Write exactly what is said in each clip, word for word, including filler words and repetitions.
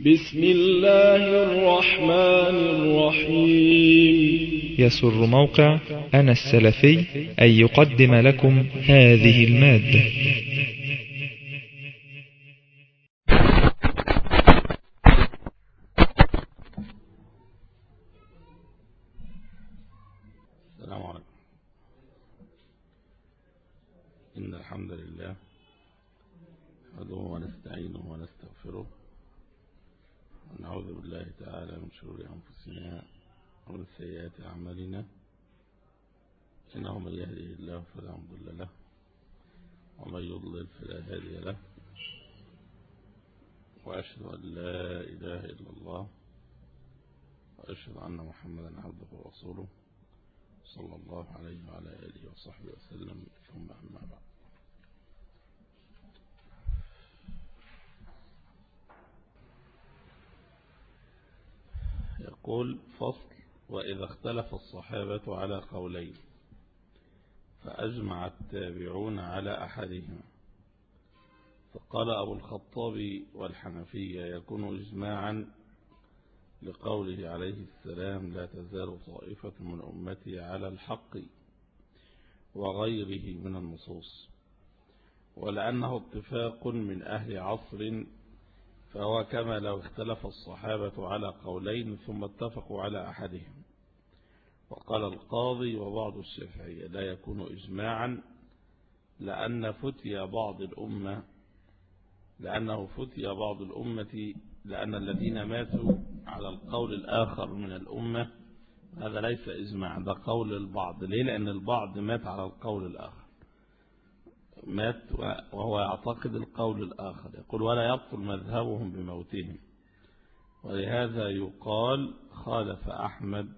بسم الله الرحمن الرحيم. يسر موقع أنا السلفي أن يقدم لكم هذه المادة. السلام عليكم. إن الحمد لله نحمده ونستعينه ونستغفره ونعوذ بالله تعالى من شرور أنفسنا ومن سيئات أعمالنا، إنه من يهده الله فلا مضل له ومن يضلل فلا هادي له، وأشهد أن لا إله إلا الله وأشهد أن محمدا عبده ورسوله صلى الله عليه وعلى آله وصحبه وسلم، ثم أما بعد. يقول فصل: وإذا اختلف الصحابة على قولين فأجمع التابعون على أحدهما، فقال أبو الخطاب والحنفية يكون إجماعا لقوله عليه السلام: لا تزال طائفة من أمتي على الحق، وغيره من النصوص، ولأنه اتفاق من أهل عصر فهو كما لو اختلف الصحابة على قولين ثم اتفقوا على أحدهم. وقال القاضي وبعض الشافعية لا يكون إجماعا لأن فتي بعض الأمة لأنه فتي بعض الأمة لأن الذين ماتوا على القول الآخر من الأمة هذا ليس إجماع، ده قول البعض. ليه؟ لأن البعض مات على القول الآخر، مات وهو يعتقد القول الآخر، يقول ولا يبطل مذهبهم بموتهم، ولهذا يقال خالف أحمد،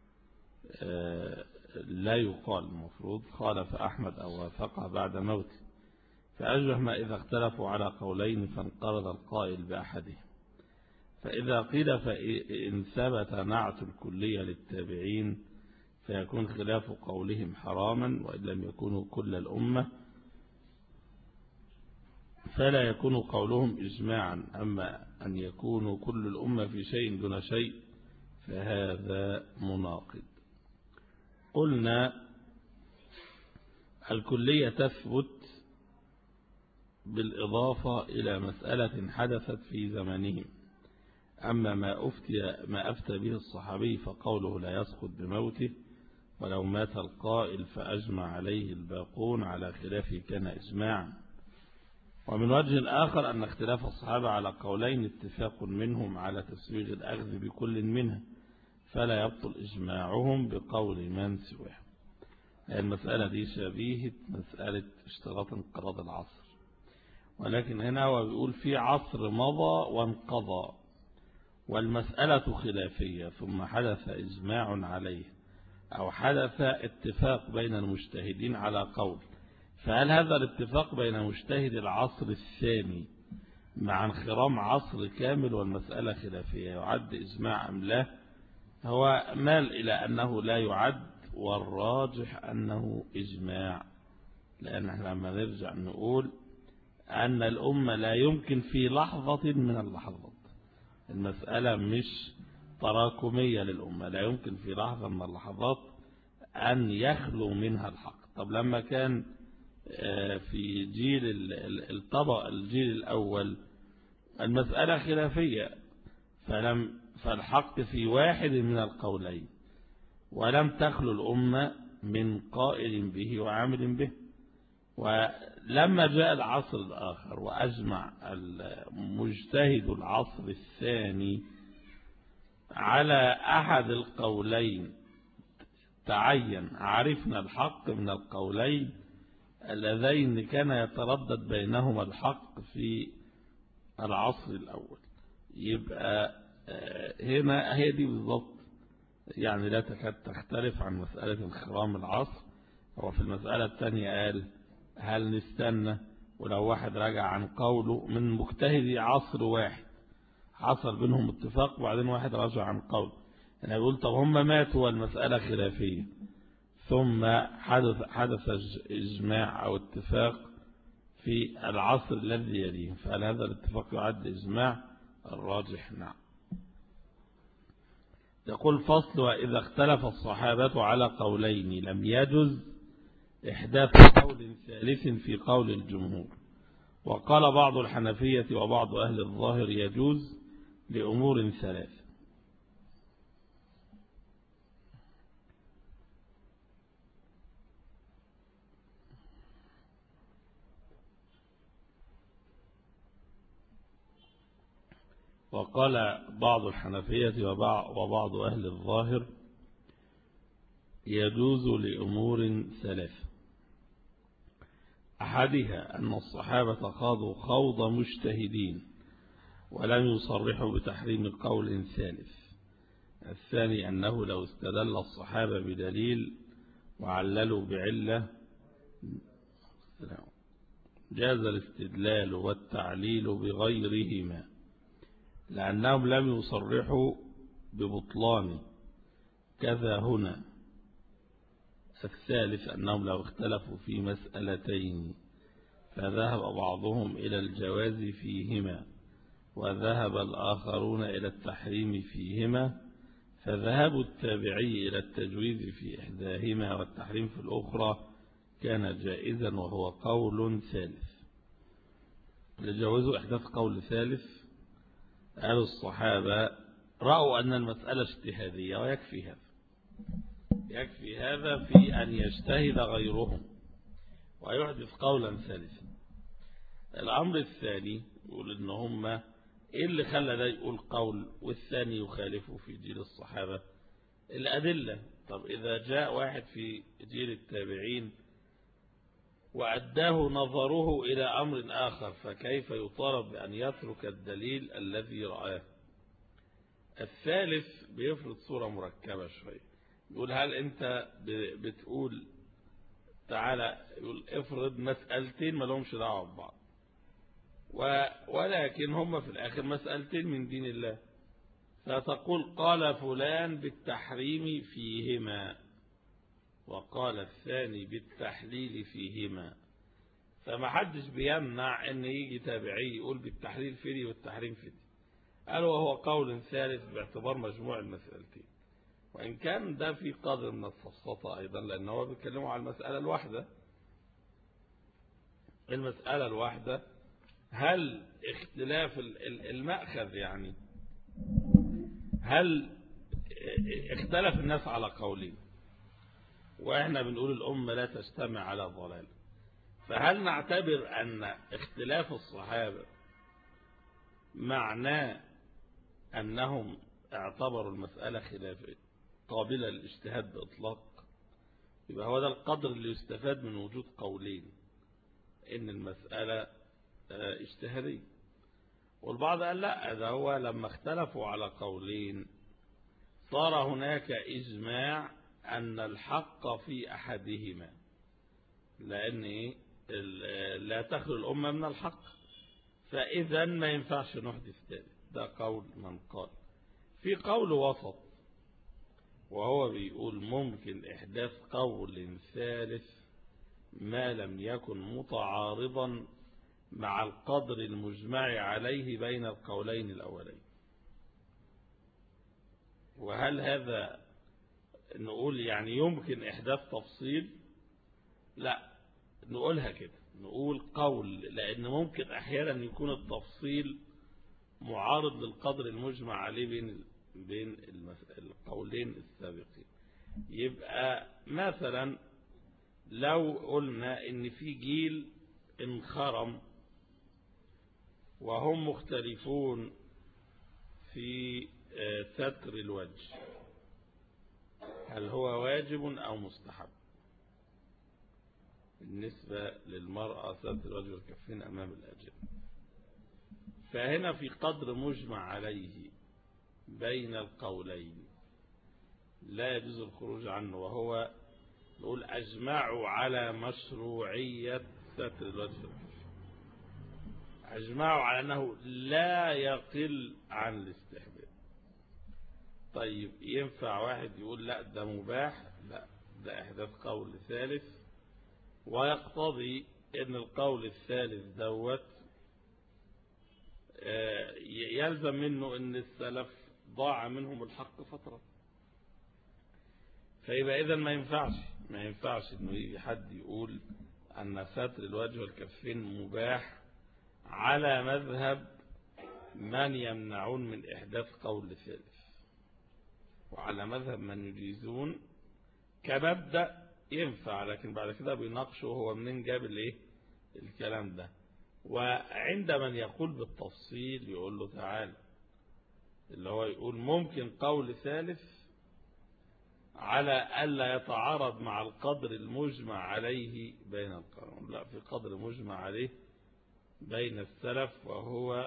لا يقال المفروض خالف أحمد أو وافقه بعد موته، فأجمع ما إذا اختلفوا على قولين فانقرض القائل بأحدهم. فإذا قيل فإن ثبت نعت الكلية للتابعين فيكون خلاف قولهم حراما، وإن لم يكونوا كل الأمة فلا يكون قولهم إجماعا. أما أن يكونوا كل الأمة في شيء دون شيء فهذا مناقض. قلنا الكلية تثبت بالإضافة إلى مسألة حدثت في زمانهم، أما ما أفتي ما أفتى به الصحابي فقوله لا يسقط بموته، ولو مات القائل فأجمع عليه الباقون على خلافه كان إجماعا. ومن وجه آخر أن اختلاف الصحابة على قولين اتفاق منهم على تسويغ الأخذ بكل منها، فلا يبطل إجماعهم بقول من سواه. المسألة دي شبيهة مسألة اشتراط انقراض العصر، ولكن هنا هو بيقول في عصر مضى وانقضى والمسألة خلافية ثم حدث إجماع عليه أو حدث اتفاق بين المجتهدين على قول، فهل هذا الاتفاق بين مجتهد العصر الثاني مع انخرام عصر كامل والمسألة خلافية يعد إجماع أم لا؟ هو مال إلى أنه لا يعد، والراجح أنه إجماع، لأن احنا لما نرجع نقول أن الأمة لا يمكن في لحظة من اللحظات، المسألة مش تراكمية للأمة، لا يمكن في لحظة من اللحظات أن يخلو منها الحق. طب لما كان في جيل الطبق الجيل الأول المسألة خلافية، فلم فالحق في واحد من القولين، ولم تخلو الأمة من قائل به وعامل به. ولما جاء العصر الآخر وأجمع المجتهد العصر الثاني على أحد القولين تعين عرفنا الحق من القولين اللذين كان يتردد بينهما الحق في العصر الأول. يبقى هنا هي دي بالضبط، يعني لا تكاد تختلف عن مسألة انخرام العصر. هو في المسألة الثانية قال هل نستنى ولو واحد رجع عن قوله من مجتهدي عصر واحد حصل بينهم اتفاق وبعدين واحد رجع عن قوله، أنا بقول طب هم ماتوا والمسألة خلافية ثم حدث حدث إجماع أو اتفاق في العصر الذي يليه، فهل هذا الاتفاق يعد إجماع الراجح نعم. يقول فصل: وإذا اختلف الصحابة على قولين لم يجز إحداث قول ثالث في قول الجمهور. وقال بعض الحنفية وبعض أهل الظاهر يجوز لأمور ثلاث: وقال بعض الحنفية وبعض أهل الظاهر يجوز لأمور ثلاث: أحدها أن الصحابة خاضوا خوض مجتهدين ولم يصرحوا بتحريم قول ثالث. الثاني أنه لو استدل الصحابة بدليل وعللوا بعلة جاز الاستدلال والتعليل بغيرهما لأنهم لم يصرحوا ببطلان. كذا هنا. الثالث أنهم لو اختلفوا في مسألتين فذهب بعضهم إلى الجواز فيهما وذهب الآخرون إلى التحريم فيهما، فذهاب التابعي إلى التجويز في إحداهما والتحريم في الأخرى كان جائزا، وهو قول ثالث. لجوزوا إحداث قول ثالث قال الصحابة رأوا أن المسألة اجتهادية ويكفي هذا، يكفي هذا في أن يجتهد غيرهم ويحدث قولا ثالثا. الأمر الثاني يقول إن هم إيه اللي خلى ده يقول قول والثاني يخالفه في جيل الصحابة؟ الأدلة. طب إذا جاء واحد في جيل التابعين وأداه نظره إلى أمر آخر فكيف يطالب بأن يترك الدليل الذي رآه؟ الثالث بيفرض صورة مركبة شوية، يقول هل أنت بتقول تعالى يقول افرض مسألتين ما لهمش دعوة ببعض ولكن هم في الآخر مسألتين من دين الله، فتقول قال فلان بالتحريم فيهما وقال الثاني بالتحليل فيهما، فما حدش بيمنع ان يجي تابعي يقول بالتحليل في دي والتحريم في دي. قال وهو قول ثالث باعتبار مجموع المسألتين، وإن كان ده في قدر من السفسطة أيضا لأنه هو بيتكلموا على المسألة الواحدة. المسألة الواحدة هل اختلاف المأخذ، يعني هل اختلف الناس على قولين وإحنا بنقول الأمة لا تجتمع على ضلال، فهل نعتبر أن اختلاف الصحابة معناه أنهم اعتبروا المسألة خلافية قابلة للاجتهاد بإطلاق؟ يبقى هو ده القدر اللي يستفاد من وجود قولين، إن المسألة اجتهادية. والبعض قال لا، ده هو لما اختلفوا على قولين صار هناك إجماع أن الحق في أحدهما، لأن لا تخلو الأمة من الحق، فإذا ما ينفعش نحدث ذلك. ده قول من قال. في قول وسط وهو بيقول ممكن إحداث قول ثالث ما لم يكن متعارضا مع القدر المجمع عليه بين القولين الأولين. وهل هذا نقول يعني يمكن إحداث تفصيل؟ لا، نقولها كده، نقول قول، لأن ممكن أحيانا يكون التفصيل معارض للقدر المجمع عليه بين بين القولين السابقين. يبقى مثلا لو قلنا إن في جيل انخرم وهم مختلفون في ستر الوجه، هل هو واجب أو مستحب؟ بالنسبة للمرأة ستر الوجه والكفين أمام الأجنبي، فهنا في قدر مجمع عليه بين القولين لا يجوز الخروج عنه، وهو نقول أجمعوا على مشروعية ستر الوجه والكفين، أجمعوا على أنه لا يقل عن الاستحباب. طيب ينفع واحد يقول لا ده مباح؟ لا، ده إحداث قول ثالث، ويقتضي أن القول الثالث دوت يلزم منه ان السلف ضاع منهم الحق فترة. فيبقى اذا ما ينفعش ما ينفعش انه يجي حد يقول ان ستر الوجه والكفين مباح على مذهب من يمنعون من احداث قول ثالث، وعلى مذهب من يجيزون كمبدأ ينفع، لكن بعد كده بيناقشوا هو منين جاب الايه الكلام ده. وعند من يقول بالتفصيل يقول له تعال، اللي هو يقول ممكن قول ثالث على ألا يتعارض مع القدر المجمع عليه بين القوم. لا، في قدر مجمع عليه بين السلف، وهو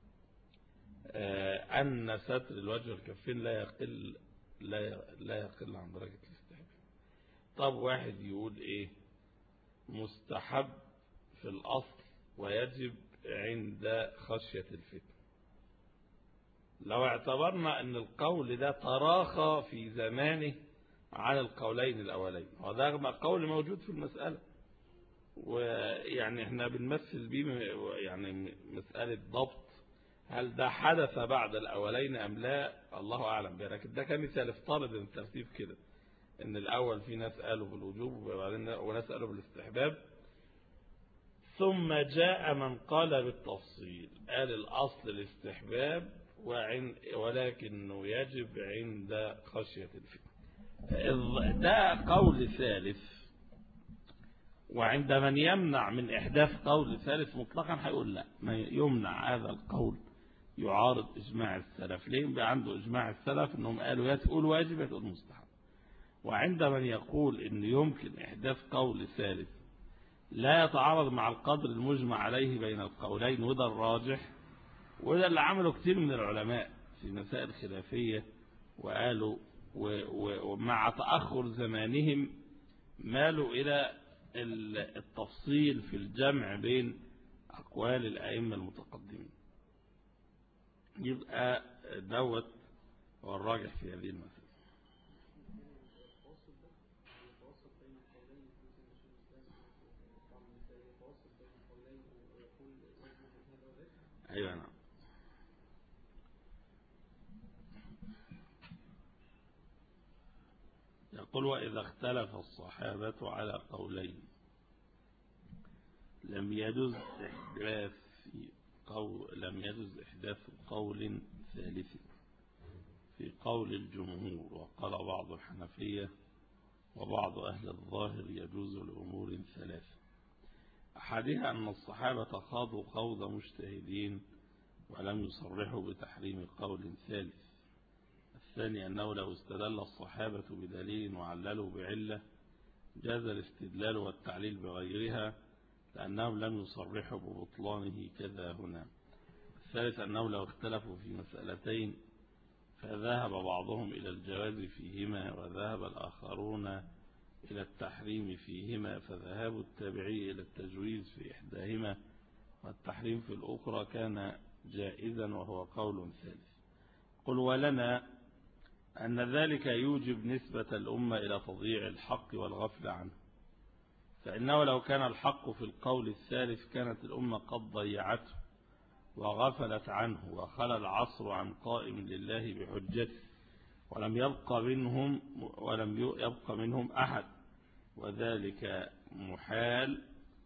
أن ستر الوجه والكفين لا يقل لا يقل عن درجة الاستحباب. طب واحد يقول ايه مستحب في الأصل ويجب عند خشية الفتن. لو اعتبرنا ان القول ده تراخى في زمانه عن القولين الأولين، وده قول موجود في المسألة، ويعني احنا بنمثل بيه يعني مسألة ضبط هل ده حدث بعد الأولين أم لا، الله أعلم بيه. لكن ده كمثال افترض الترتيب كده، ان الأول في ناس قالوا بالوجوب وبعدين وناس قالوا بالاستحباب، ثم جاء من قال بالتفصيل قال الأصل الاستحباب ولكنه يجب عند خشية الفتنة. ده قول ثالث، وعند من يمنع من إحداث قول ثالث مطلقا هيقول لا، ما يمنع هذا القول يعارض إجماع السلف. ليه؟ بقى عنده إجماع السلف أنهم قالوا يا تقول واجب يا تقول مستحب. وعند من يقول أن يمكن إحداث قول ثالث لا يتعارض مع القدر المجمع عليه بين القولين، وده الراجح، وده اللي عمله كتير من العلماء في مسائل خلافية، وقالوا ومع تأخر زمانهم مالوا إلى التفصيل في الجمع بين أقوال الأئمة المتقدمين. يبقى دوت هو الراجح في هذه المسألة. أيوة نعم. يقول وإذا اختلف الصحابة على قولين لم يجوز إحداث قول لم يجوز إحداث قول ثالث في قول الجمهور، وقال بعض الحنفية وبعض أهل الظاهر يجوز لأمور ثلاثة. أحدها أن الصحابة خاضوا خوض مجتهدين ولم يصرحوا بتحريم قول ثالث. الثاني أنه لو استدل الصحابة بدليل وعللوا بعلة جاز الاستدلال والتعليل بغيرها لأنهم لم يصرحوا ببطلانه كذا هنا. الثالث أنه لو اختلفوا في مسألتين فذهب بعضهم إلى الجواز فيهما وذهب الآخرون إلى التحريم فيهما، فذهاب التابعي إلى التجويز في إحداهما والتحريم في الأخرى كان جائزا، وهو قول ثالث. قل ولنا أن ذلك يوجب نسبة الأمة إلى تضييع الحق والغفل عنه، فإنه لو كان الحق في القول الثالث كانت الأمة قد ضيعته وغفلت عنه، وخلى العصر عن قائم لله بحجته ولم يبقى منهم ولم يبقى منهم أحد، وذلك محال.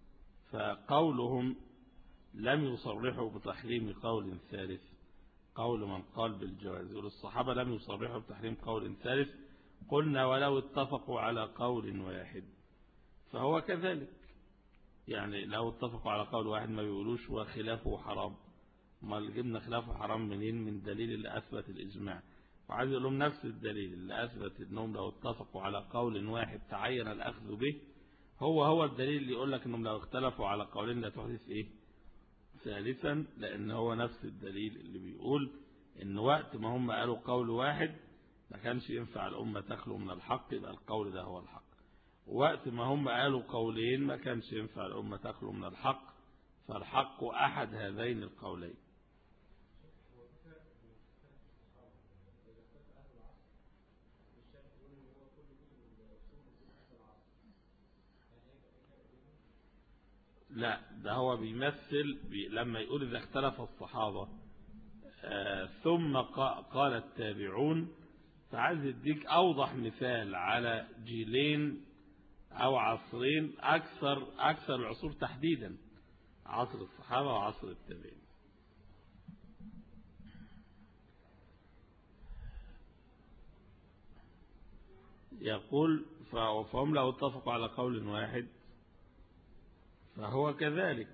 فقولهم لم يصرحوا بتحريم قول ثالث قول من قال بالجواز، والصحابة لم يصرحوا بتحريم قول ثالث. قلنا ولو اتفقوا على قول واحد فهو كذلك، يعني لو اتفقوا على قول واحد ما بيقولوش وخلافه حرام، ما جبنا خلافه حرام منين؟ من دليل اللي أثبت الإجماع. وعايز يقول لهم نفس الدليل اللي أثبت أنهم لو اتفقوا على قول واحد تعين الأخذ به هو هو الدليل اللي يقول لك أنهم لو اختلفوا على قولين لا تحدث إيه ثالثا، لأن هو نفس الدليل اللي بيقول إن وقت ما هم قالوا قول واحد ما كانش ينفع الأمة تخلو من الحق، يبقى القول ده هو الحق. وقت ما هم قالوا قولين ما كانش ينفع الأمة تخلو من الحق، فالحق أحد هذين القولين. لا ده هو بيمثل بي لما يقول إذا اختلف الصحابة آه ثم قال التابعون، فعايز يديك أوضح مثال على جيلين أو عصرين أكثر أكثر العصور تحديدا، عصر الصحابة وعصر التابعين. يقول فهم لو اتفقوا على قول واحد فهو كذلك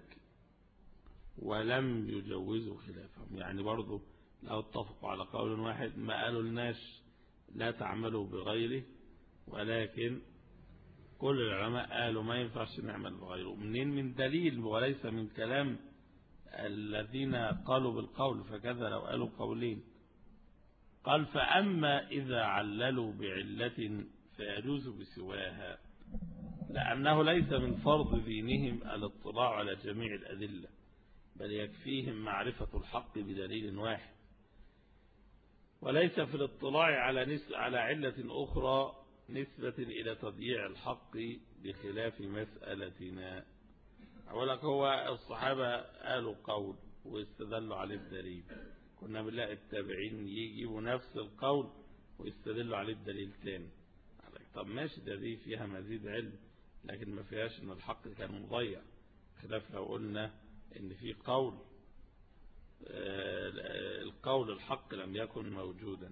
ولم يجوزوا خلافهم. يعني برضو لو اتفقوا على قول واحد ما قالوا لناش لا تعملوا بغيره، ولكن كل العلماء قالوا ما ينفعش نعمل بغيره. منين؟ من دليل وليس من كلام الذين قالوا بالقول، فكذا لو قالوا قولين. قال فأما إذا عللوا بعلة فيجوز بسواها، لأنه ليس من فرض دينهم الاطلاع على جميع الأدلة، بل يكفيهم معرفة الحق بدليل واحد، وليس في الاطلاع على نس على علة أخرى نسبة إلى تضييع الحق بخلاف مسألتنا. أقول لك هو الصحابة قالوا قول واستدلوا عليه الدليل، كنا بنلاقي التابعين يجيبوا نفس القول ويستدلوا عليه الدليل تاني. طب ماشي، ده دي فيها مزيد علم، لكن ما فيهاش ان الحق كان مضيع، خلاف لو قلنا ان في قول القول الحق لم يكن موجودا.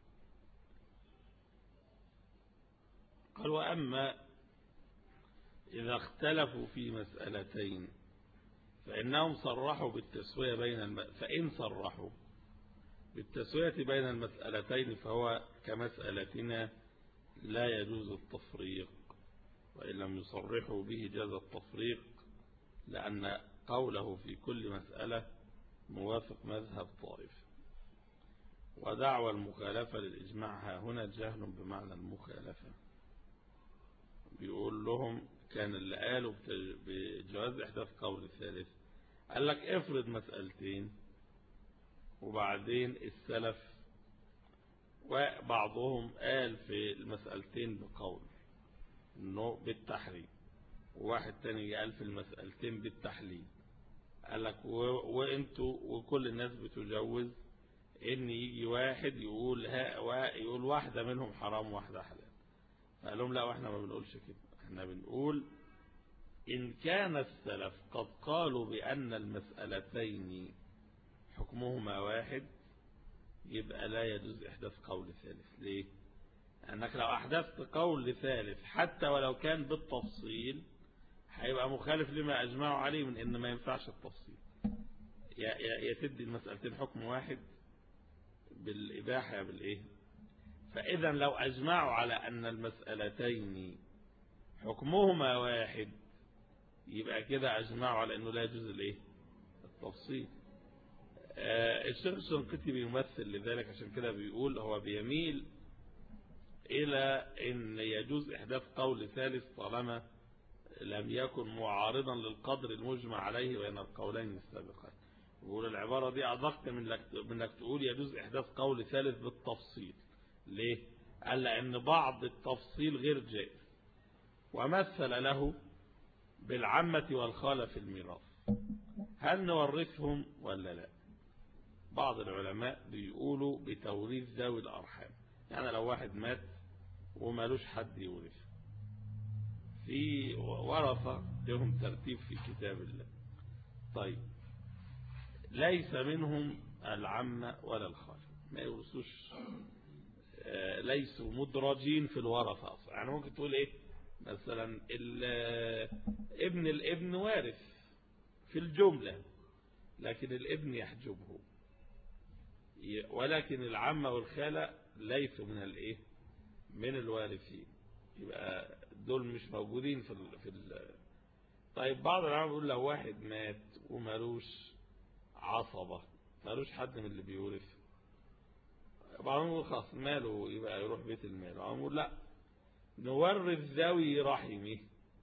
قال وأما إذا اختلفوا في مسألتين فإنهم صرحوا بالتسوية بين الم... فإن صرحوا بالتسوية بين المسألتين فهو كمسألتنا لا يجوز التفريق، وإن لم يصرحوا به جاز التفريق، لأن قوله في كل مسألة موافق مذهب طائف. ودعوى المخالفة للإجماع ها هنا جهل بمعنى المخالفة. بيقول لهم كان اللي قالوا بجواز إحداث قول الثالث، قال لك افرض مسألتين وبعدين السلف وبعضهم قال في المسألتين بقول انه بالتحريم، وواحد تاني قال في المسألتين بالتحليل. قال لك وانتوا وكل الناس بتجوز ان يجي واحد يقول ها يقول واحدة منهم حرام واحدة حلال. فقال لهم لا، واحنا ما بنقولش كده، احنا بنقول إن كان السلف قد قالوا بأن المسألتين حكمهما واحد يبقى لا يجوز إحداث قول ثالث. ليه؟ أنك لو أحدثت قول ثالث حتى ولو كان بالتفصيل هيبقى مخالف لما أجمعوا عليه من إن ما ينفعش التفصيل. يا تدي المسألتين حكم واحد بالإباحة يا بالإيه. فإذا لو أجمعوا على أن المسألتين حكمهما واحد يبقى كده أجمعوا على أنه لا يجوز الإيه التفصيل. آه الشيخ الشنقيطي بيمثل لذلك، عشان كده بيقول هو بيميل إلى أن يجوز إحداث قول ثالث طالما لم يكن معارضا للقدر المجمع عليه بين القولين السابقين. بيقول العبارة دي أدق من انك تقول يجوز إحداث قول ثالث بالتفصيل. ليه؟ قال لأن بعض التفصيل غير جائز، ومثل له بالعمة والخالة في الميراث، هل نورثهم ولا لا؟ بعض العلماء بيقولوا بتوريث ذوي الأرحام، يعني لو واحد مات ومالوش حد يورثه، في ورثة لهم ترتيب في كتاب الله. طيب ليس منهم العمة ولا الخالة، ما يورثوش، ليسوا مدرجين في الورثة أصلا. يعني ممكن تقول إيه مثلا ابن الابن وارث في الجملة، لكن الابن يحجبه، ولكن العمة والخالة ليسوا من الايه من الوارثين، يبقى دول مش موجودين في ال في ال طيب بعض العلماء بيقول لو واحد مات ومالوش عصبة، مالوش حد من اللي بيورث، بعضهم يقول خلاص ماله يبقى يروح بيت المال، بعضهم يقول لا نورث ذوي رحمه.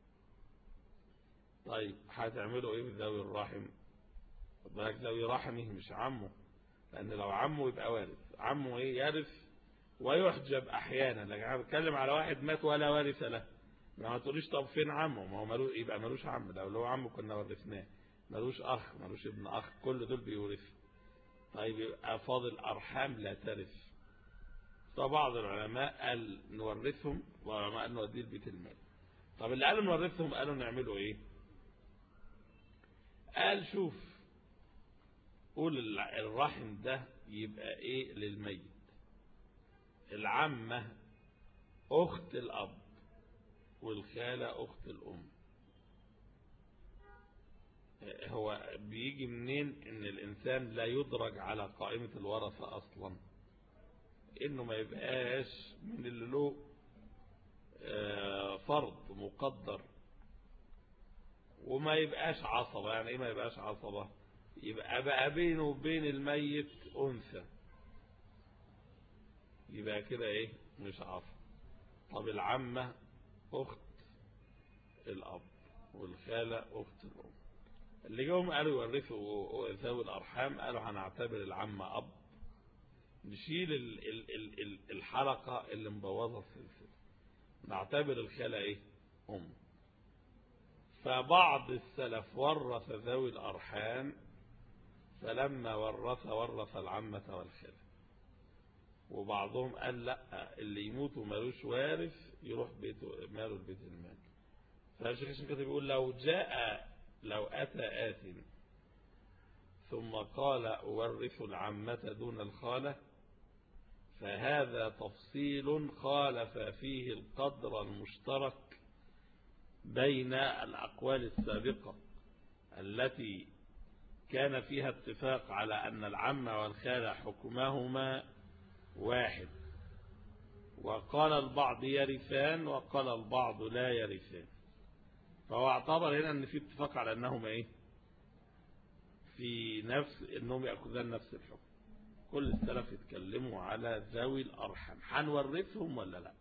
طيب هتعملوا ايه بذوي الرحم؟ بالك ذوي رحمه مش عمه، لان لو عمه يبقى وارث، عمه ايه يرث ويحجب احيانا، لكن انا بتكلم على واحد مات ولا وارث له، ما تقوليش طب فين عمه؟ ما هو ملو يبقى ملوش عم، لو له عمه كنا ورثناه. ملوش أخ، ملوش ابن أخ، كل دول بيورثوا. طيب يبقى فاضل أرحام لا ترث. فبعض العلماء قال نورثهم، وعلماء قال نوديه البيت المال. طب اللي قالوا نورثهم قالوا نعملوا ايه؟ قال شوف، قول الرحم ده يبقى ايه للميت؟ العمة أخت الأب، والخالة أخت الأم. هو بيجي منين ان الانسان لا يدرج على قائمة الورثة اصلا؟ انه ما يبقاش من اللي له فرض مقدر، وما يبقاش عصبة. يعني ايه ما يبقاش عصبة؟ يبقى بقى بينه وبين الميت انثى، يبقى كده ايه؟ مش عصبة. طب العمة اخت الاب، والخالة اخت الام. اللي جاهم قالوا يورثوا ذوي الارحام، قالوا هنعتبر العمة اب، نشيل الحلقة اللي مبوظة السلسلة، نعتبر الخالة ايه؟ ام. فبعض السلف ورث ذوي الارحام، فلما ورث ورث العمة والخالة. وبعضهم قال لا، اللي يموت ومالوش وارث يروح بيته ماله البيت المال. فالشيخ الشنقيطي بيقول لو جاء لو أتى آت ثم قال أورث العمة دون الخالة، فهذا تفصيل خالف فيه القدر المشترك بين الأقوال السابقة التي كان فيها اتفاق على أن العمة والخالة حكمهما واحد، وقال البعض يرثان وقال البعض لا يرثان. فهو اعتبر هنا ان في اتفاق على انهما ايه؟ في نفس انهم ياخذان نفس الحكم. كل السلف يتكلموا على ذوي الارحام، هنورثهم ولا لا؟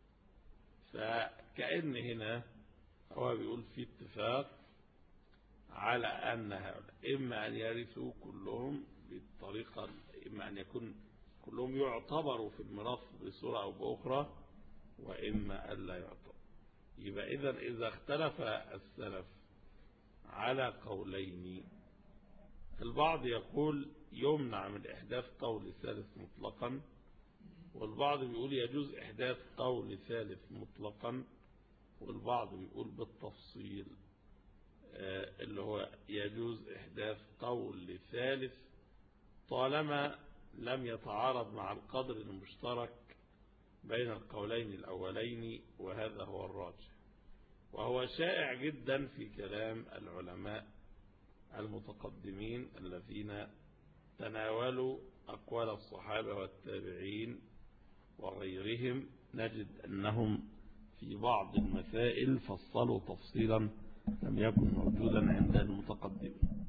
فكأن هنا هو بيقول في اتفاق على ان هؤلاء اما ان يرثوا كلهم بالطريقه، اما ان يكون كلهم يعتبروا في الميراث بصوره او باخرى، واما الا يعتبروا. يبقى إذا إذا اختلف السلف على قولين، البعض يقول يمنع من إحداث قول ثالث مطلقا، والبعض بيقول يجوز إحداث قول ثالث مطلقا، والبعض بيقول بالتفصيل اللي هو يجوز إحداث قول ثالث طالما لم يتعارض مع القدر المشترك بين القولين الأولين، وهذا هو الراجح. وهو شائع جدا في كلام العلماء المتقدمين الذين تناولوا أقوال الصحابة والتابعين وغيرهم، نجد أنهم في بعض المسائل فصلوا تفصيلا لم يكن موجودا عند المتقدمين.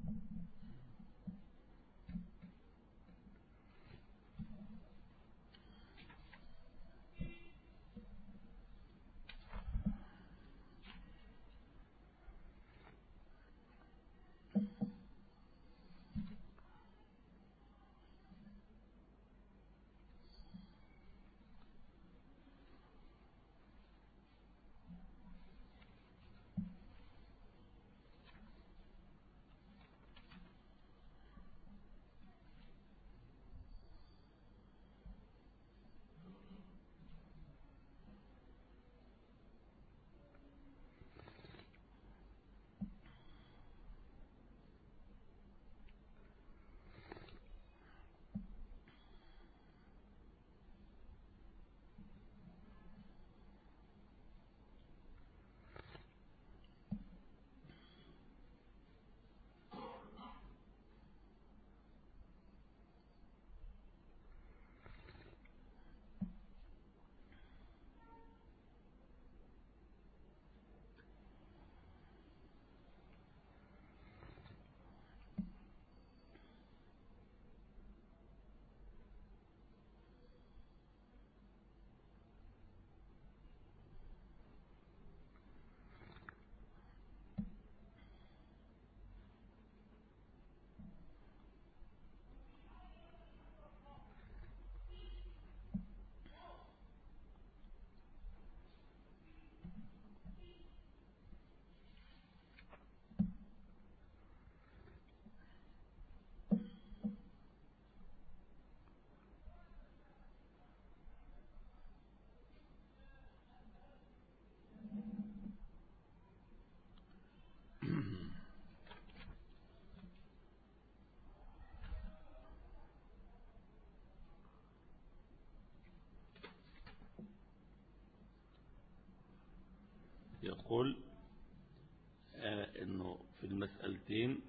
يقول آه انه في المسألتين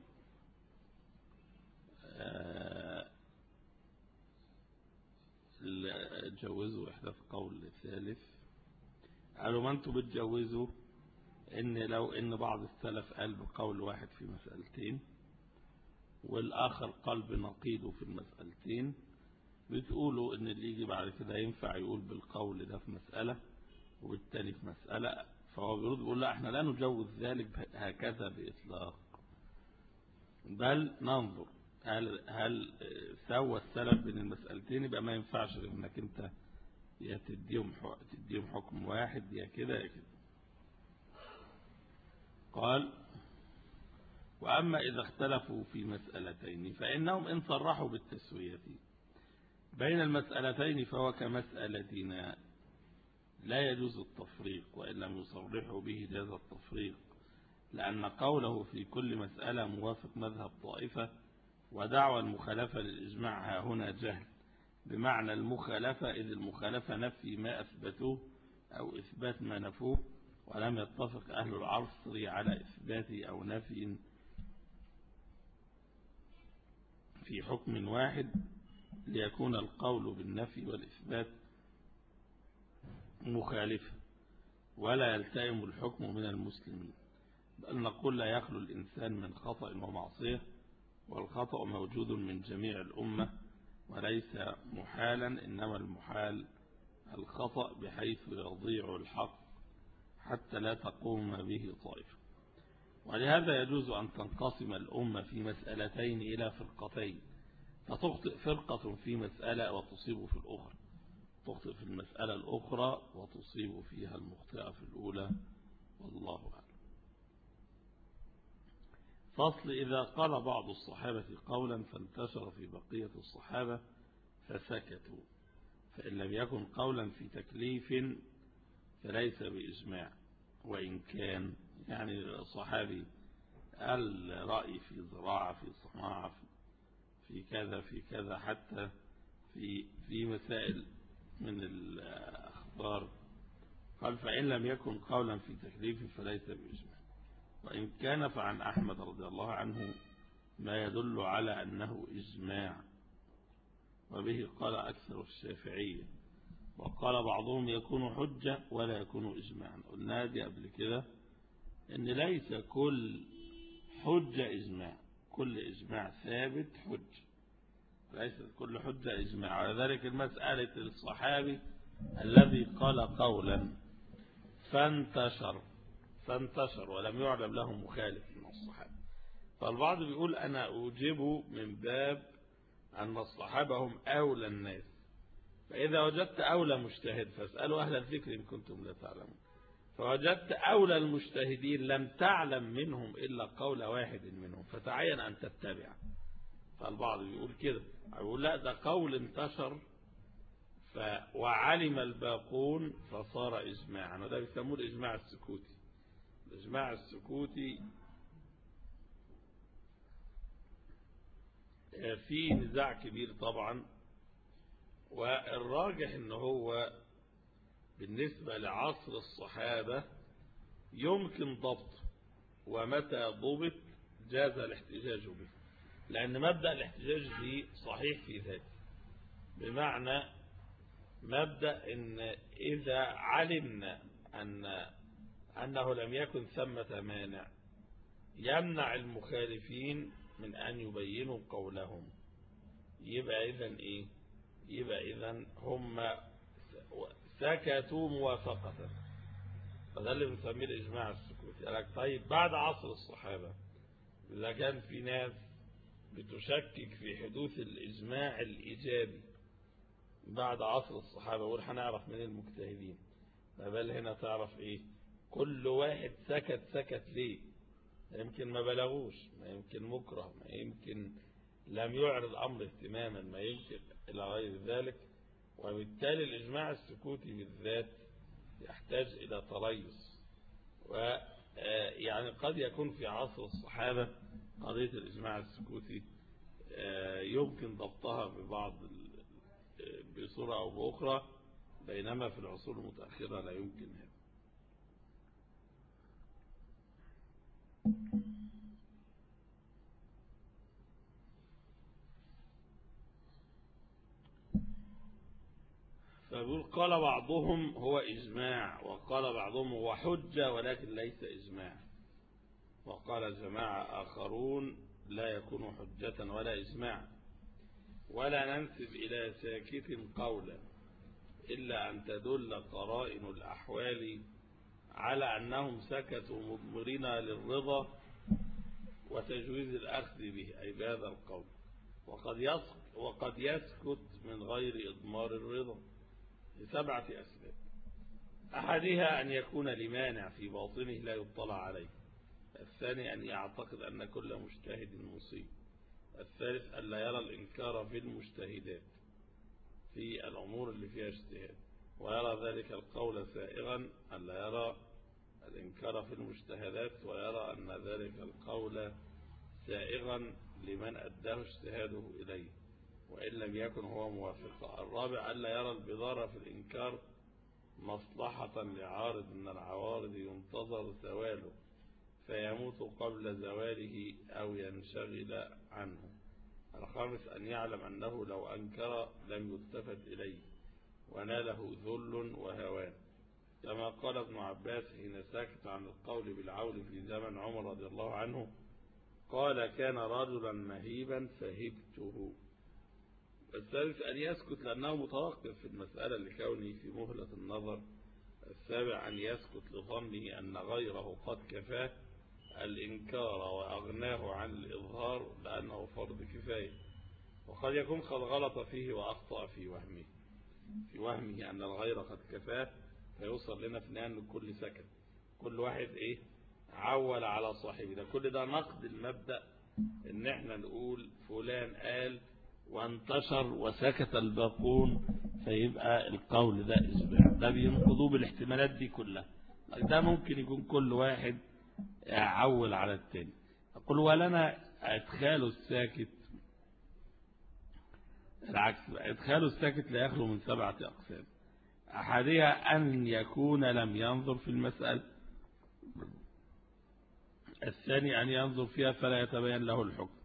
آه جوزوا إحداث قول الثالث. قالوا ما انتوا بتجوزوا ان لو ان بعض السلف قال بقول واحد في مسألتين والآخر قال بنقيضه في المسألتين، بتقولوا ان اللي يجي بعد كده ينفع يقول بالقول ده في مسألة وبالتالي في مسألة. فهو بيرد بيقول لا، احنا لا نجوز ذلك هكذا بإطلاق، بل ننظر هل هل سوى السلف بين المسألتين، يبقى ما ينفعش غير انك انت يا تديهم تديهم حكم واحد يا كده يا كده. قال وأما إذا اختلفوا في مسألتين فإنهم إن صرحوا بالتسوية بين المسألتين فهو كمسألتنا لا يجوز التفريق، وإن لم يصرحوا به جاز التفريق، لأن قوله في كل مسألة موافق مذهب طائفة، ودعوى المخالفة للإجماع ها هنا جهل بمعنى المخالفة، إذ المخالفة نفي ما أثبتوه أو إثبات ما نفوه، ولم يتفق أهل العصر على إثبات أو نفي في حكم واحد ليكون القول بالنفي والإثبات مخالفة، ولا يلتئم الحكم من المسلمين، بل نقول لا يخلو الإنسان من خطأ ومعصية، والخطأ موجود من جميع الأمة وليس محالا، إنما المحال الخطأ بحيث يضيع الحق حتى لا تقوم به طائفة. ولهذا يجوز أن تنقسم الأمة في مسألتين إلى فرقتين، فتخطئ فرقة في مسألة وتصيب في الأخرى، تخطئ في المسألة الأخرى وتصيب فيها المخطئة في الأولى، والله أعلم. فصل إذا قال بعض الصحابة قولا فانتشر في بقية الصحابة فسكتوا، فإن لم يكن قولا في تكليف فليس بإجماع، وإن كان يعني الصحابي قال رأي في زراعة في صناعة في كذا في كذا، حتى في في مسائل من الأخبار، قال فإن لم يكن قولا في تكليف فليس بإجماع، وإن كان فعن أحمد رضي الله عنه ما يدل على أنه إجماع، وبه قال أكثر الشافعية، وقال بعضهم يكون حجة ولا يكون إجماعا. قلنا دي قبل كده إن ليس كل حجة إجماع، كل إجماع ثابت حجة، ليس كل حجة إجماع. ولذلك المسألة الصحابي الذي قال قولا فانتشر فانتشر ولم يعلم له مخالف من الصحابة، فالبعض بيقول أنا أوجبه من باب أن الصحابة هم أولى الناس، فإذا وجدت أولى مجتهد فاسألوا أهل الذكر إن كنتم لا تعلمون، فوجدت أولى المجتهدين لم تعلم منهم إلا قول واحد منهم فتعين أن تتبع. فالبعض بيقول كده، يقول لا ده قول انتشر ف... وعلم الباقون فصار إجماعا، وده بيسموه الإجماع السكوتي. الإجماع السكوتي فيه نزاع كبير طبعا، والراجح ان هو بالنسبة لعصر الصحابة يمكن ضبطه، ومتى ضبط جاز الاحتجاج به، لأن مبدأ الاحتجاج به صحيح في ذاته، بمعنى مبدأ ان إذا علمنا أن أنه لم يكن ثمة مانع يمنع المخالفين من أن يبينوا قولهم، يبقى إذن إيه؟ يبقى إذن هم سكتوا موافقة، فده اللي بنسميه الإجماع السكوتي. قال لك طيب بعد عصر الصحابة إذا كان في ناس بتشكك في حدوث الإجماع الإيجابي بعد عصر الصحابة، وقول هنعرف من المجتهدين، بل هنا تعرف إيه؟ كل واحد سكت سكت ليه؟ يمكن ما بلغوش، ما يمكن مكره، ما يمكن لم يعرض الأمر اهتماما، ما يمكن إلى غير ذلك. وبالتالي الإجماع السكوتي بالذات يحتاج إلى تريث، ويعني قد يكون في عصر الصحابة قضية الإجماع السكوتي يمكن ضبطها ببعض بصورة أو بأخرى، بينما في العصور المتأخرة لا يمكن هذا. فبيقول قال بعضهم هو إجماع، وقال بعضهم هو حجة ولكن ليس إجماع، وقال جماعة آخرون لا يكون حجة ولا إجماع، ولا ننسب إلى ساكت قولا إلا أن تدل قرائن الأحوال على أنهم سكتوا مضمرين للرضا وتجويز الأخذ به، أي بهذا القول، وقد وقد يسكت من غير إضمار الرضا لسبعة أسباب. أحدها أن يكون لمانع في باطنه لا يطلع عليه. الثاني أن يعتقد أن كل مجتهد مصيب. الثالث أن لا يرى الإنكار في المجتهدات في الأمور اللي فيها اجتهاد، ويرى ذلك القول سائغا، أن لا يرى الإنكار في المجتهدات ويرى أن ذلك القول سائغا لمن أداه اجتهاده إليه وإن لم يكن هو موافقا. الرابع أن لا يرى البضارة في الإنكار مصلحة لعارض من العوارض ينتظر زواله فيموت قبل زواله أو ينشغل عنه. الخامس أن يعلم أنه لو أنكر لم يلتفت إليه وناله ذل وهوان، كما قال ابن عباس حين سكت عن القول بالعول في زمن عمر رضي الله عنه، قال كان رجلا مهيبا فهبته. الثالث أن يسكت لأنه متوقف في المسألة لكونه في مهلة النظر. السابع أن يسكت لظنه أن غيره قد كفاه الإنكار وأغناه عن الإظهار لأنه فرض كفاية، وقد يكون قد غلط فيه وأخطأ في وهمه في وهمه أن الغير قد كفاه، فيوصل لنا في أن كل سكت، كل واحد إيه عول على صاحبه. ده كل ده نقد المبدأ إن إحنا نقول فلان قال وانتشر وسكت الباقون فيبقى القول ده إجماع. ده بينقضوا بالاحتمالات دي كلها. ده ممكن يكون كل واحد يعول على التاني. أقول ولنا إدخال الساكت العكس، إدخال الساكت لا يخلو من سبعة أقسام. أحدها أن يكون لم ينظر في المسألة. الثاني أن ينظر فيها فلا يتبين له الحكم،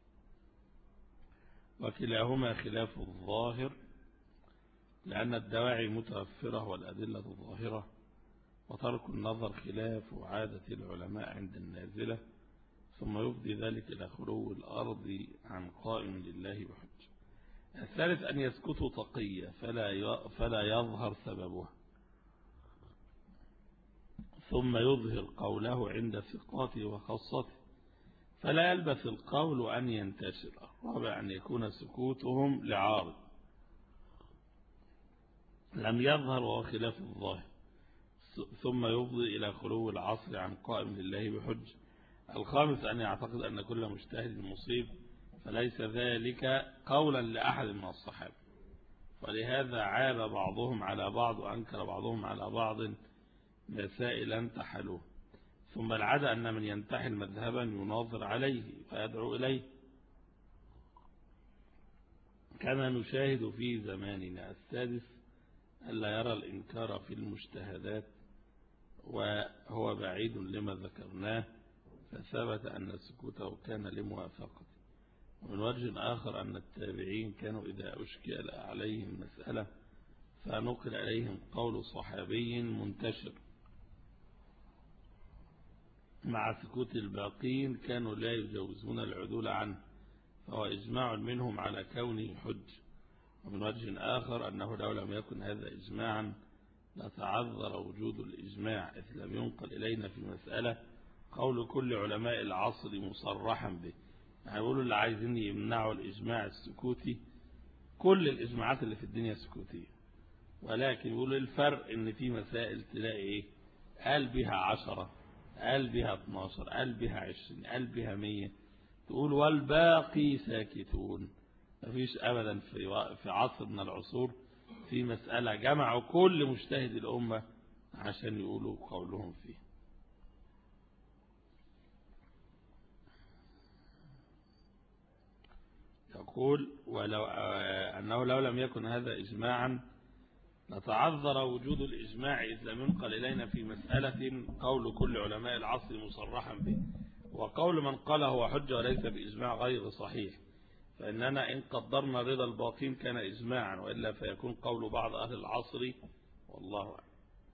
وكلاهما خلاف الظاهر لأن الدواعي متوفرة والأدلة ظاهرة، وترك النظر خلاف عادة العلماء عند النازلة، ثم يفضي ذلك إلى خلو الأرض عن قائم لله بحجة. الثالث أن يسكتوا تقية فلا فلا يظهر سببها، ثم يظهر قوله عند ثقاته وخاصته فلا يلبث القول أن ينتشر. الرابع أن يكون سكوتهم لعارض لم يظهر وهو خلاف الظاهر، ثم يفضي إلى خلو العصر عن قائم لله بحج. الخامس أن يعتقد أن كل مجتهد مصيب، فليس ذلك قولا لأحد من الصحابة، ولهذا عاب بعضهم على بعض وأنكر بعضهم على بعض مسائل انتحلوه. ثم العادة أن من ينتحل مذهبا يناظر عليه ويدعو إليه، كما نشاهد في زماننا. السادس ألا يرى الإنكار في المجتهدات، وهو بعيد لما ذكرناه، فثبت أن سكوته كان لموافقته. ومن وجه آخر أن التابعين كانوا إذا أشكل عليهم مسألة فنقل عليهم قول صحابي منتشر مع سكوت الباقين كانوا لا يجوزون العدول عنه، فهو إجماع منهم على كونه حج. ومن وجه آخر أنه لو لم يكن هذا إجماعا لتعذر وجود الإجماع، إذ لم ينقل إلينا في مسألة قول كل علماء العصر مصرحا به. هيقولوا اللي عايزين يمنعوا الإجماع السكوتي، كل الإجماعات اللي في الدنيا سكوتية، ولكن يقولوا الفرق إن في مسائل تلاقي إيه قال بها عشرة، قال بها اتناشر، قال بها عشرين، قال بها مية، تقول والباقي ساكتون. مفيش أبدا في عصر من العصور في مسألة جمعوا كل مجتهد الأمة عشان يقولوا قولهم فيه. يقول ولو أنه لو لم يكن هذا إجماعا لتعذر وجود الإجماع إذ لم ينقل إلينا في مسألة قول كل علماء العصر مصرحا به، وقول من قال هو حجة وليس بإجماع غير صحيح، فإننا إن قدرنا رضا الباقين كان إجماعا، وإلا فيكون قول بعض أهل العصر والله أعلم.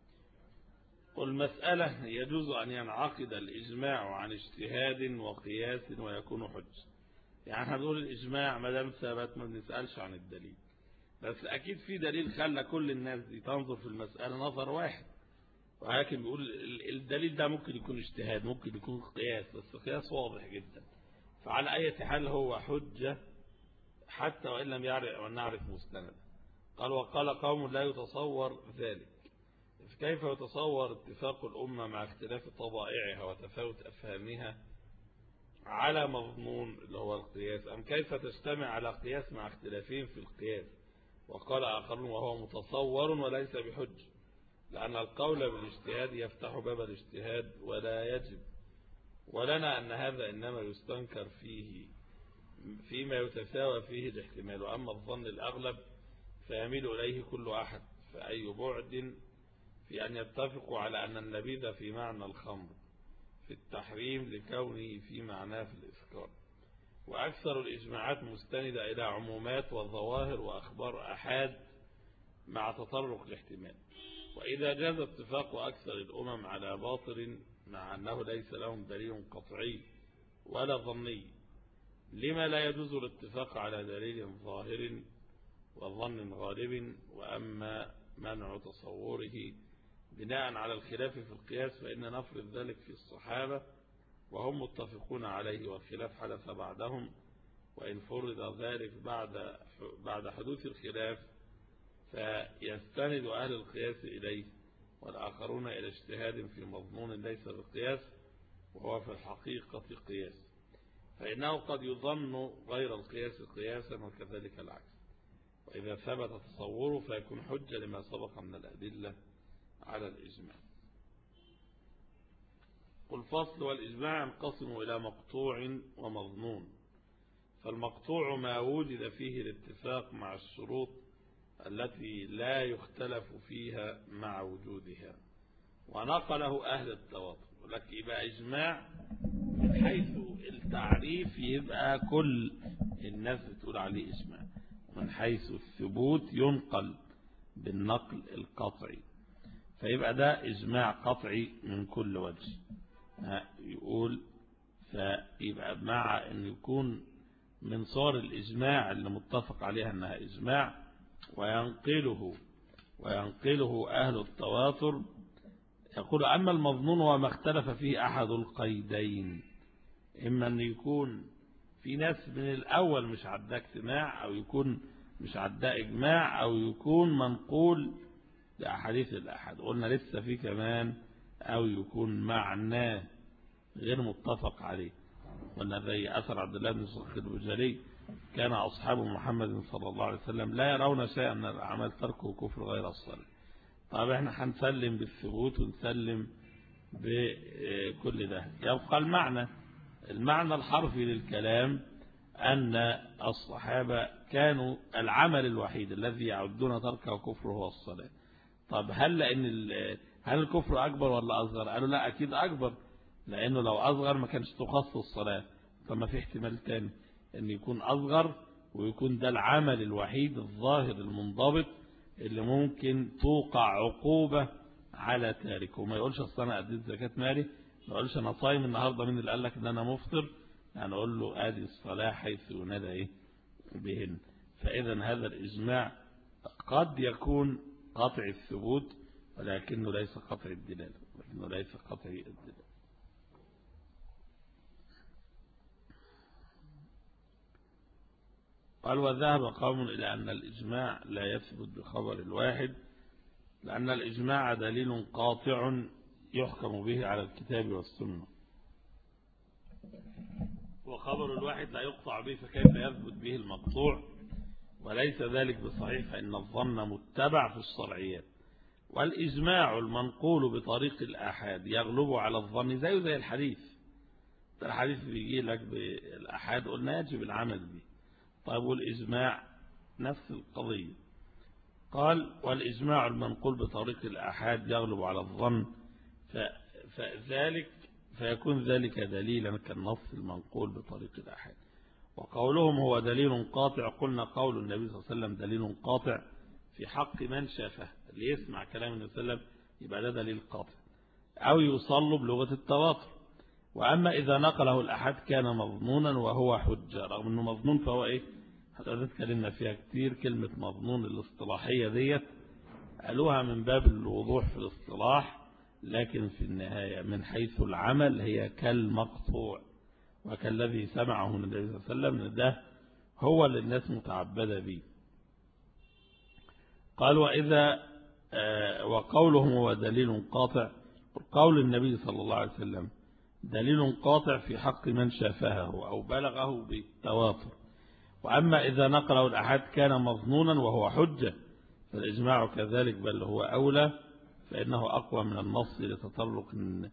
والمسألة يجوز أن ينعقد الإجماع عن اجتهاد وقياس ويكون حجة. يعني هنقول الإجماع ما دام ثبت ما بنسألش عن الدليل، بس أكيد في دليل خلى كل الناس دي تنظر في المسألة نظر واحد، ولكن بيقول الدليل ده ممكن يكون اجتهاد ممكن يكون قياس، بس قياس واضح جدا، فعلى أي حال هو حجة حتى وإن لم يعرف أو نعرف مستند. قال وقال قوم لا يتصور ذلك، كيف يتصور اتفاق الأمة مع اختلاف طبائعها وتفاوت أفهامها على مضمون اللي هو القياس، أم كيف تجتمع على قياس مع اختلافهم في القياس؟ وقال آخرون وهو متصور وليس بحج، لأن القول بالاجتهاد يفتح باب الاجتهاد ولا يجب، ولنا أن هذا إنما يستنكر فيه فيما يتساوى فيه الاحتمال، وأما الظن الأغلب فيميل إليه كل أحد، فأي بعد في أن يتفقوا على أن النبيذ في معنى الخمر في التحريم لكونه في معناه في الإسكار. وأكثر الإجماعات مستندة إلى عمومات وظواهر وأخبار أحاد مع تطرق الاحتمال، وإذا جاز اتفاق أكثر الأمم على باطل مع أنه ليس لهم دليل قطعي ولا ظني، لما لا يجوز الاتفاق على دليل ظاهر وظن غالب؟ وأما منع تصوره بناء على الخلاف في القياس فإن نفرض ذلك في الصحابة وهم متفقون عليه، والخلاف حدث بعدهم، وإن فرض ذلك بعد بعد حدوث الخلاف فيستند أهل القياس إليه والآخرون إلى اجتهاد في مضمون ليس بالقياس وهو في الحقيقة قياس، فإنه قد يظن غير القياس قياسا وكذلك العكس، وإذا ثبت تصوره فيكون حجة لما سبق من الأدلة على الإجماع. والفصل والإجماع ينقسم إلى مقطوع ومظنون، فالمقطوع ما وجد فيه الاتفاق مع الشروط التي لا يختلف فيها مع وجودها، ونقله أهل التواتر. ولك يبقى إجماع من حيث التعريف يبقى كل الناس بتقول عليه إجماع، ومن حيث الثبوت ينقل بالنقل القطعي، فيبقى ده إجماع قطعي من كل وجه. يقول فيبقى مع أن يكون من صور الإجماع اللي متفق عليها أنها إجماع، وينقله وينقله أهل التواتر. يقول أما المظنون وما اختلف فيه أحد القيدين، إما أن يكون في ناس من الأول مش عداه اجتماع، أو يكون مش عداه إجماع، أو يكون منقول لأحاديث الأحد، قلنا لسه في كمان، أو يكون معناه غير متفق عليه، قلنا زي أثر عبد الله بن صخر البجلي كان أصحاب محمد صلى الله عليه وسلم لا يرون شيئا من الأعمال تركه كفر غير الصلاة. طب احنا هنسلم بالثبوت ونسلم بكل ده. يبقى المعنى المعنى الحرفي للكلام أن الصحابة كانوا العمل الوحيد الذي يعدون تركه كفر هو الصلاة. طب هل لأن هل الكفر أكبر ولا أصغر؟ قالوا لا أكيد أكبر، لأنه لو أصغر ما كانش تخص الصلاة. طب ما في احتمال تاني أن يكون أصغر ويكون ده العمل الوحيد الظاهر المنضبط اللي ممكن توقع عقوبة على تاركه، وما يقولش أصل أنا أديت زكاة مالي، ما يقولش أنا صايم النهاردة مين اللي قال لك أن أنا مفطر، يعني أقول له آدي الصلاة حيث ينادى إيه بهن. فإذا هذا الإجماع قد يكون قطع الثبوت ولكنه ليس قطع الدلالة، ولكنه ليس قطع الدلالة. قال وذهب قوم إلى أن الإجماع لا يثبت بخبر الواحد، لأن الإجماع دليل قاطع يحكم به على الكتاب والسنة، وخبر الواحد لا يقطع به، فكيف يثبت به المقطوع؟ وليس ذلك بصحيح، فإن الظن متبع في الشرعيات، والإجماع المنقول بطريق الآحاد يغلب على الظن زيه زي الحديث. الحديث بيجي لك بالآحاد قلنا يجب العمل به. طيب والإجماع نفس القضية. قال والإجماع المنقول بطريق الآحاد يغلب على الظن، فذلك فيكون ذلك دليلا كالنص المنقول بطريق الآحاد. وقولهم هو دليل قاطع، قلنا قول النبي صلى الله عليه وسلم دليل قاطع في حق من شافه، اللي يسمع كلام النبي صلى الله عليه وسلم يبقى ده دليل قاطع أو يوصل بلغة التواتر. وأما إذا نقله الأحد كان مظنونا وهو حجة، رغم أنه مظنون فهو إيه، حتى اتكلمنا فيها كتير. كلمة مظنون الاصطلاحية ديت قالوها من باب الوضوح في الاصطلاح، لكن في النهاية من حيث العمل هي كالمقطوع، وكالذي سمعه من النبي صلى الله عليه وسلم، ده هو اللي الناس متعبدة به. قال وإذا وقولهم هو دليل قاطع، قول النبي صلى الله عليه وسلم دليل قاطع في حق من شافهه أو بلغه بالتواتر. وأما إذا نقله الأحد كان مظنونا وهو حجة، فالإجماع كذلك، بل هو أولى، فإنه أقوى من النص لتطرق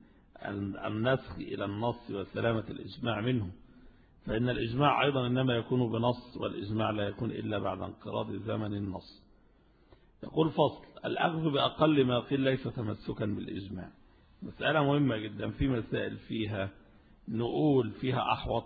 النسخ إلى النص وسلامة الإجماع منه، فإن الإجماع أيضا إنما يكون بنص، والإجماع لا يكون إلا بعد انقراض زمن النص. يقول فصل: الأخذ بأقل ما قيل ليس تمسكا بالإجماع. مسألة مهمة جدا. في مسائل فيها نقول فيها أحوط،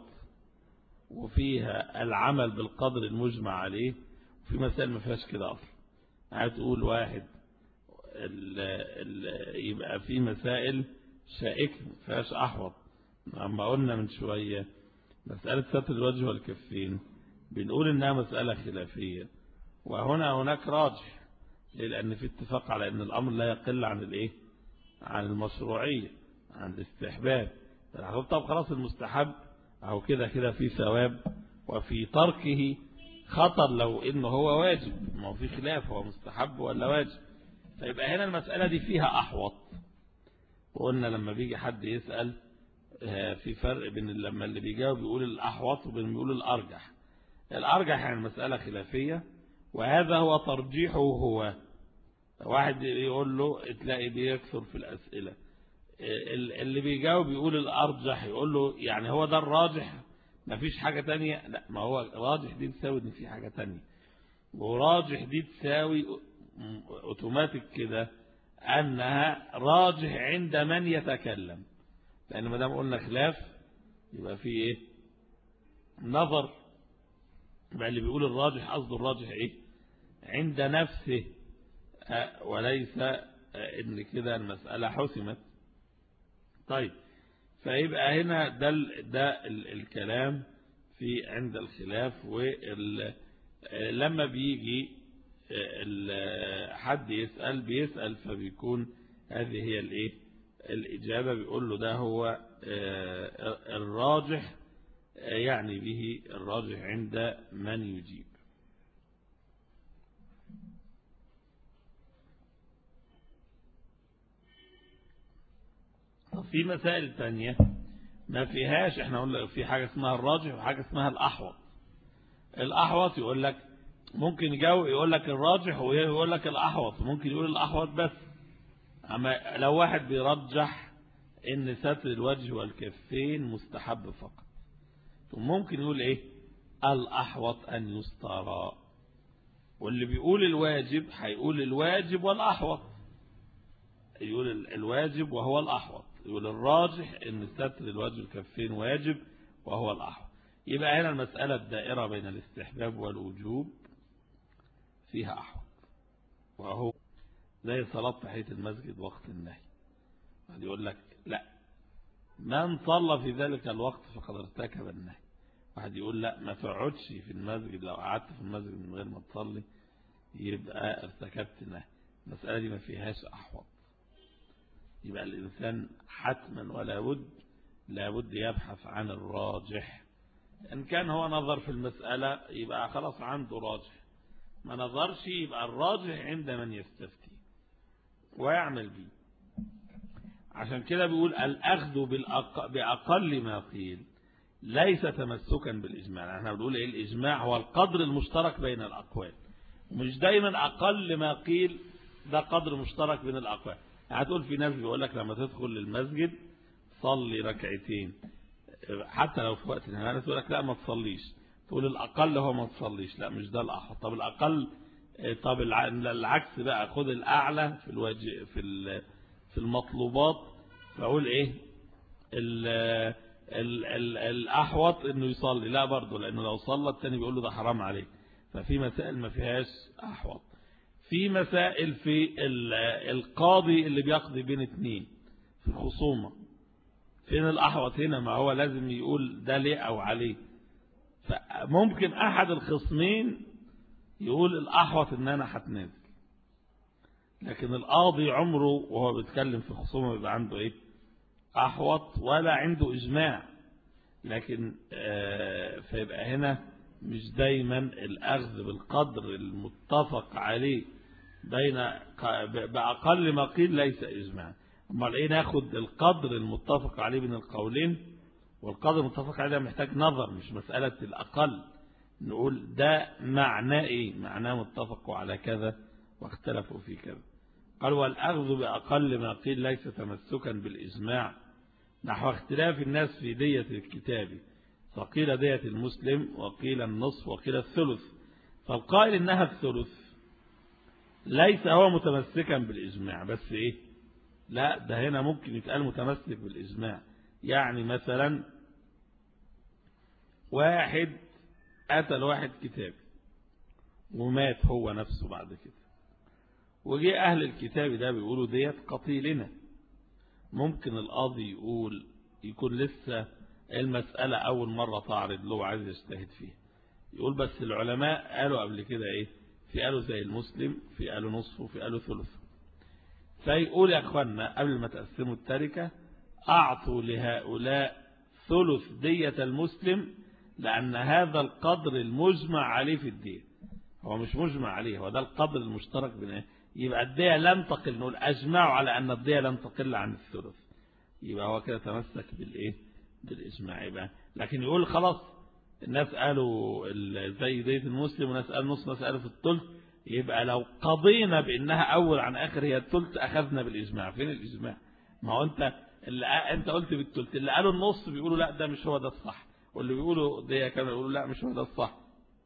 وفيها العمل بالقدر المجمع عليه، وفي مسائل ما فيهاش كده أصلا. هتقول واحد ال ال يبقى في مسائل شائكة ما فيهاش أحوط. لما قلنا من شوية مسألة ستر الوجه والكفين بنقول إنها مسألة خلافية، وهنا هناك راجح، لأن في اتفاق على أن الأمر لا يقل عن الإيه، عن المشروعية، عن الاستحباب. طب خلاص المستحب أو كده كده في ثواب، وفي تركه خطر لو إنه هو واجب، ما هو في خلاف هو مستحب ولا واجب. فيبقى هنا المسألة دي فيها أحوط. وقلنا لما بيجي حد يسأل في فرق بين لما اللي بيجاوب يقول الأحوط وبين بيقول الأرجح. الأرجح يعني المسألة خلافية، وهذا هو ترجيحه. هو واحد يقول له تلاقي بيكثر في الأسئلة، اللي بيجاوب يقول الأرجح، يقول له يعني هو ده الراجح ما فيش حاجة تانية؟ لا، ما هو راجح دي تساوي ان في حاجة تانية، وراجح دي تساوي اوتوماتيك كده انها راجح عند من يتكلم، لان ما دام قلنا خلاف يبقى في ايه، نظر. يبقى اللي بيقول الراجح قصده الراجح ايه، عند نفسه، وليس ان كده المسألة حسمت. طيب، فيبقى هنا ده ده الكلام في عند الخلاف. ولما بيجي حد يسأل بيسأل فبيكون هذه هي الايه الإجابة، بيقول له ده هو الراجح، يعني به الراجح عند من يجيب. في مسائل تانية ما فيهاش، احنا قلنا في حاجة اسمها الراجح وحاجة اسمها الأحوط. الأحوط يقول لك ممكن يجاوب يقول لك الراجح ويقول لك الأحوط، ممكن يقول الأحوط بس. أما لو واحد بيرجح ان ستر الوجه والكفين مستحب فقط، ممكن يقول ايه، الأحوط أن يسترى. واللي بيقول الواجب هيقول الواجب والأحوط، يقول الواجب وهو الأحوط، يقول الراجح ان ستر الوجه والكفين واجب وهو الأحوط. يبقى هنا المسألة الدائرة بين الاستحباب والوجوب فيها أحوط، وهو زي صلاة تحية المسجد وقت النهي. يقول لك لا، من صلى في ذلك الوقت فقد ارتكب النهي. واحد يقول لا، ما تقعدش في المسجد، لو قعدت في المسجد من غير ما تصلي يبقى ارتكبت النهي. المسألة دي ما فيهاش أحوط. يبقى الإنسان حتما ولا بد لابد يبحث عن الراجح. إن كان هو نظر في المسألة يبقى خلاص عنده راجح، ما نظرش يبقى الراجح عند من يستفتي ويعمل به. عشان كده بيقول الأخذ بأقل ما قيل ليس تمسكا بالإجماع. احنا بنقول ايه، الإجماع هو القدر المشترك بين الأقوال، مش دايما أقل ما قيل ده قدر مشترك بين الأقوال. هتقول في ناس بيقول لك لما تدخل للمسجد صلي ركعتين، حتى لو في وقت النهار تقول لك لا ما تصليش، تقول الأقل هو ما تصليش، لا مش ده الأحوط. طب الأقل، طب العكس بقى، خد الأعلى في الوجه في في المطلوبات. فأقول ايه، ال ال الأحوط إنه يصلي، لا برضه، لأنه لو صلى التاني بيقول له ده حرام عليه. ففي مسائل ما فيهاش أحوط. في مسائل في القاضي اللي بيقضي بين اتنين في الخصومة، فين الأحوط هنا؟ ما هو لازم يقول ده ليه أو عليه. فممكن أحد الخصمين يقول الأحوط إن أنا هتنازل، لكن القاضي عمره وهو بيتكلم في خصومة بيبقى عنده إيه؟ أحوط، ولا عنده إجماع. لكن آه فيبقى هنا مش دايما الأخذ بالقدر المتفق عليه بين بأقل ما قيل ليس إجماع. أما إيه؟ ناخد القدر المتفق عليه بين القولين، والقدر المتفق عليه محتاج نظر، مش مسألة الأقل نقول ده معناه إيه، معناه متفقوا على كذا واختلفوا في كذا. قال والأخذ بأقل ما قيل ليس تمسكا بالإجماع، نحو اختلاف الناس في دية الكتاب، فقيل دية المسلم وقيل النصف وقيل الثلث. فالقائل إنها الثلث ليس هو متمسكا بالإجماع، بس إيه؟ لا، ده هنا ممكن يتقال متمسك بالإجماع. يعني مثلا واحد قتل واحد كتاب ومات هو نفسه بعد كده، وجي أهل الكتاب ده بيقولوا ديت قتيلنا. ممكن القاضي يقول يكون لسه المسألة أول مرة تعرض له وعايز يجتهد فيها، يقول بس العلماء قالوا قبل كده إيه؟ في قالوا زي المسلم، في قالوا نصف، وفي قالوا ثلث. فيقول يا أخوانا قبل ما تقسموا التركة أعطوا لهؤلاء ثلث دية المسلم، لأن هذا القدر المجمع عليه في الدية. هو مش مجمع عليه، هو ده القدر المشترك بينه. يبقى الدية لم تقل، نقول أجمعوا على أن الدية لم تقل عن الثلث، يبقى هو كده تمسك بالإيه؟ بالإجماع. يبقى لكن يقول خلاص الناس قالوا زي دية المسلم وناس قالوا نص، ناس قالوا في الثلث، يبقى لو قضينا بأنها أول عن آخر هي الثلث أخذنا بالإجماع. فين الإجماع؟ ما هو أنت اللي أنت قلت بالثلث، اللي قالوا النص بيقولوا لا ده مش هو ده الصح، واللي بيقولوا دي كانوا يقولوا لا مش هو ده الصح.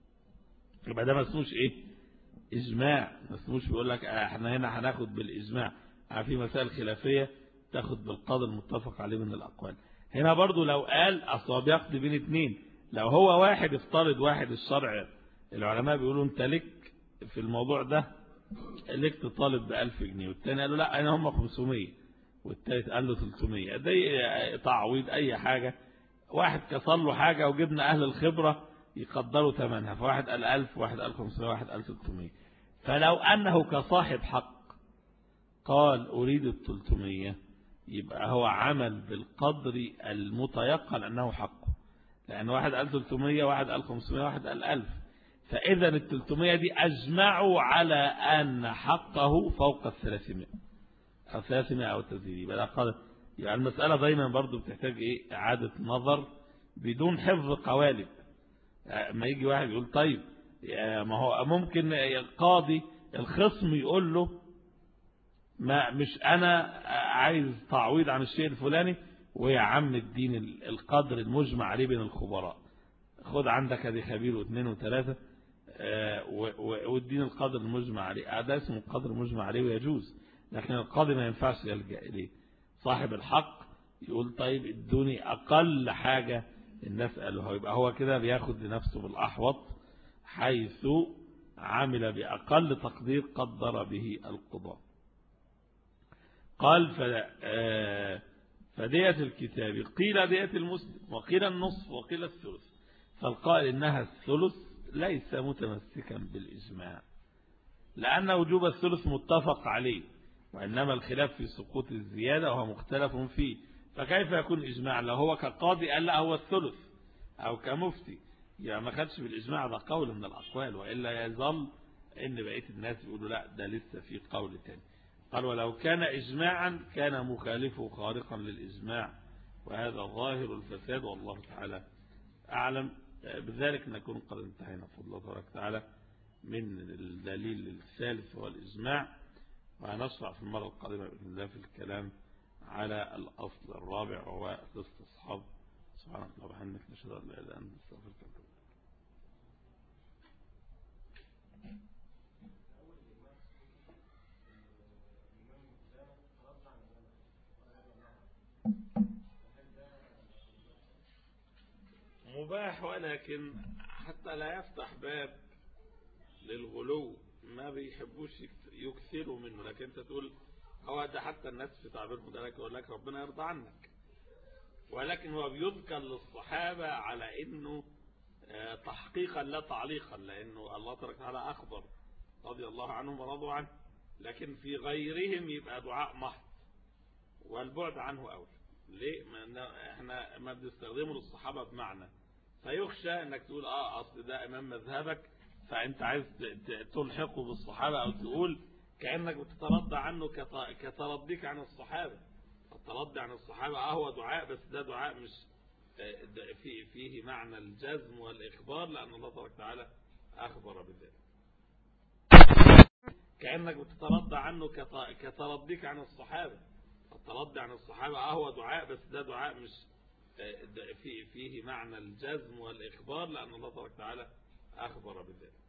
يبقى ده ما اسموش إيه؟ إجماع. ما اسموش بيقول لك احنا هنا هناخد بالإجماع. في مسائل خلافية تاخد بالقدر المتفق عليه من الأقوال. هنا برضو لو قال أصلا بيقضي بين اثنين، لو هو واحد افترض واحد الشرع العلماء بيقولوا انت لك في الموضوع ده لك تطالب بألف جنيه، والتاني قالوا لا انا هم خمسمية، والتالت قال له ثلاثمية، ده تعويض اي حاجة. واحد كسر له حاجة وجبنا اهل الخبرة يقدروا ثمنها، فواحد قال ألف، واحد قال خمسمية، واحد قال ثلاثمية. فلو انه كصاحب حق قال اريد الثلاثمية، يبقى هو عمل بالقدر المتيقن انه حقه، لأن واحد قال ثلاثمية، واحد قال خمسمية، واحد قال ألف. فإذا الثلاثمية دي أجمعوا على أن حقه فوق الثلاثمية أو ثلاثمية أو التزيد. يبقى قال يعني المسألة دايما برضو بتحتاج إيه؟ إعادة نظر بدون حفظ قوالب. ما يجي واحد يقول طيب ما هو ممكن القاضي الخصم يقول له ما مش أنا عايز تعويض عن الشيء الفلاني، ويا عم الدين القدر المجمع عليه بين الخبراء، خد عندك هذه خبير واثنين وثلاثة والدين القدر المجمع عليه، ده اسمه القدر المجمع عليه ويجوز. لكن القاضي ما ينفعش يلجأ إليه. صاحب الحق يقول طيب ادوني أقل حاجة الناس قالوها، يبقى هو كده بياخد لنفسه بالأحوط حيث عمل بأقل تقدير قدر به القضاء. قال ف فدية الكتاب قيل دية المسلم وقيل النصف وقيل الثلث. فالقائل إنها الثلث ليس متمسكا بالإجماع، لأن وجوب الثلث متفق عليه، وإنما الخلاف في سقوط الزيادة وهو مختلف فيه. فكيف يكون إجماع لو هو كقاضي قال لا هو الثلث، أو كمفتي؟ يعني ما خدش بالإجماع، ده قول من الأقوال، وإلا يظل إن بقية الناس يقولوا لا ده لسه في قول تاني. قال ولو كان إجماعا كان مخالفه خارقا للإجماع، وهذا ظاهر الفساد، والله تعالى أعلم. بذلك نكون قد انتهينا بفضل الله تبارك وتعالى من الدليل الثالث هو الإجماع، وهنشرع في المرة القادمة بإذن الله في الكلام على الأصل الرابع وهو الاستصحاب. سبحانك اللهم وبحمدك نشهد أن لا إله إلا أنت نستغفرك ونتوب إليك. صحيح، ولكن حتى لا يفتح باب للغلو ما بيحبوش يكثروا منه. لكن انت تقول هو ده حتى الناس في تعبيرهم ده يقول لك ربنا يرضى عنك، ولكن هو بيذكر للصحابة على انه تحقيقا لا تعليقا، لانه الله تبارك وتعالى اخبر رضي الله عنهم ورضوا عنه. لكن في غيرهم يبقى دعاء محض والبعد عنه أولى. ليه؟ ما احنا ما بنستخدمه للصحابة بمعنى فيخشى انك تقول اه اصل ده امام مذهبك فانت عايز تلحقه بالصحابة، او تقول كأنك بتترضى عنه كترديك عن الصحابة. الترضي عن الصحابة اه هو دعاء، بس ده دعاء مش فيه, فيه معنى الجزم والإخبار، لأن الله تبارك وتعالى أخبر بذلك. كأنك بتترضى عنه كترديك عن الصحابة. الترضي عن الصحابة اه هو دعاء، بس ده دعاء مش فيه, فيه معنى الجزم والإخبار، لأن الله تبارك وتعالى أخبر بذلك.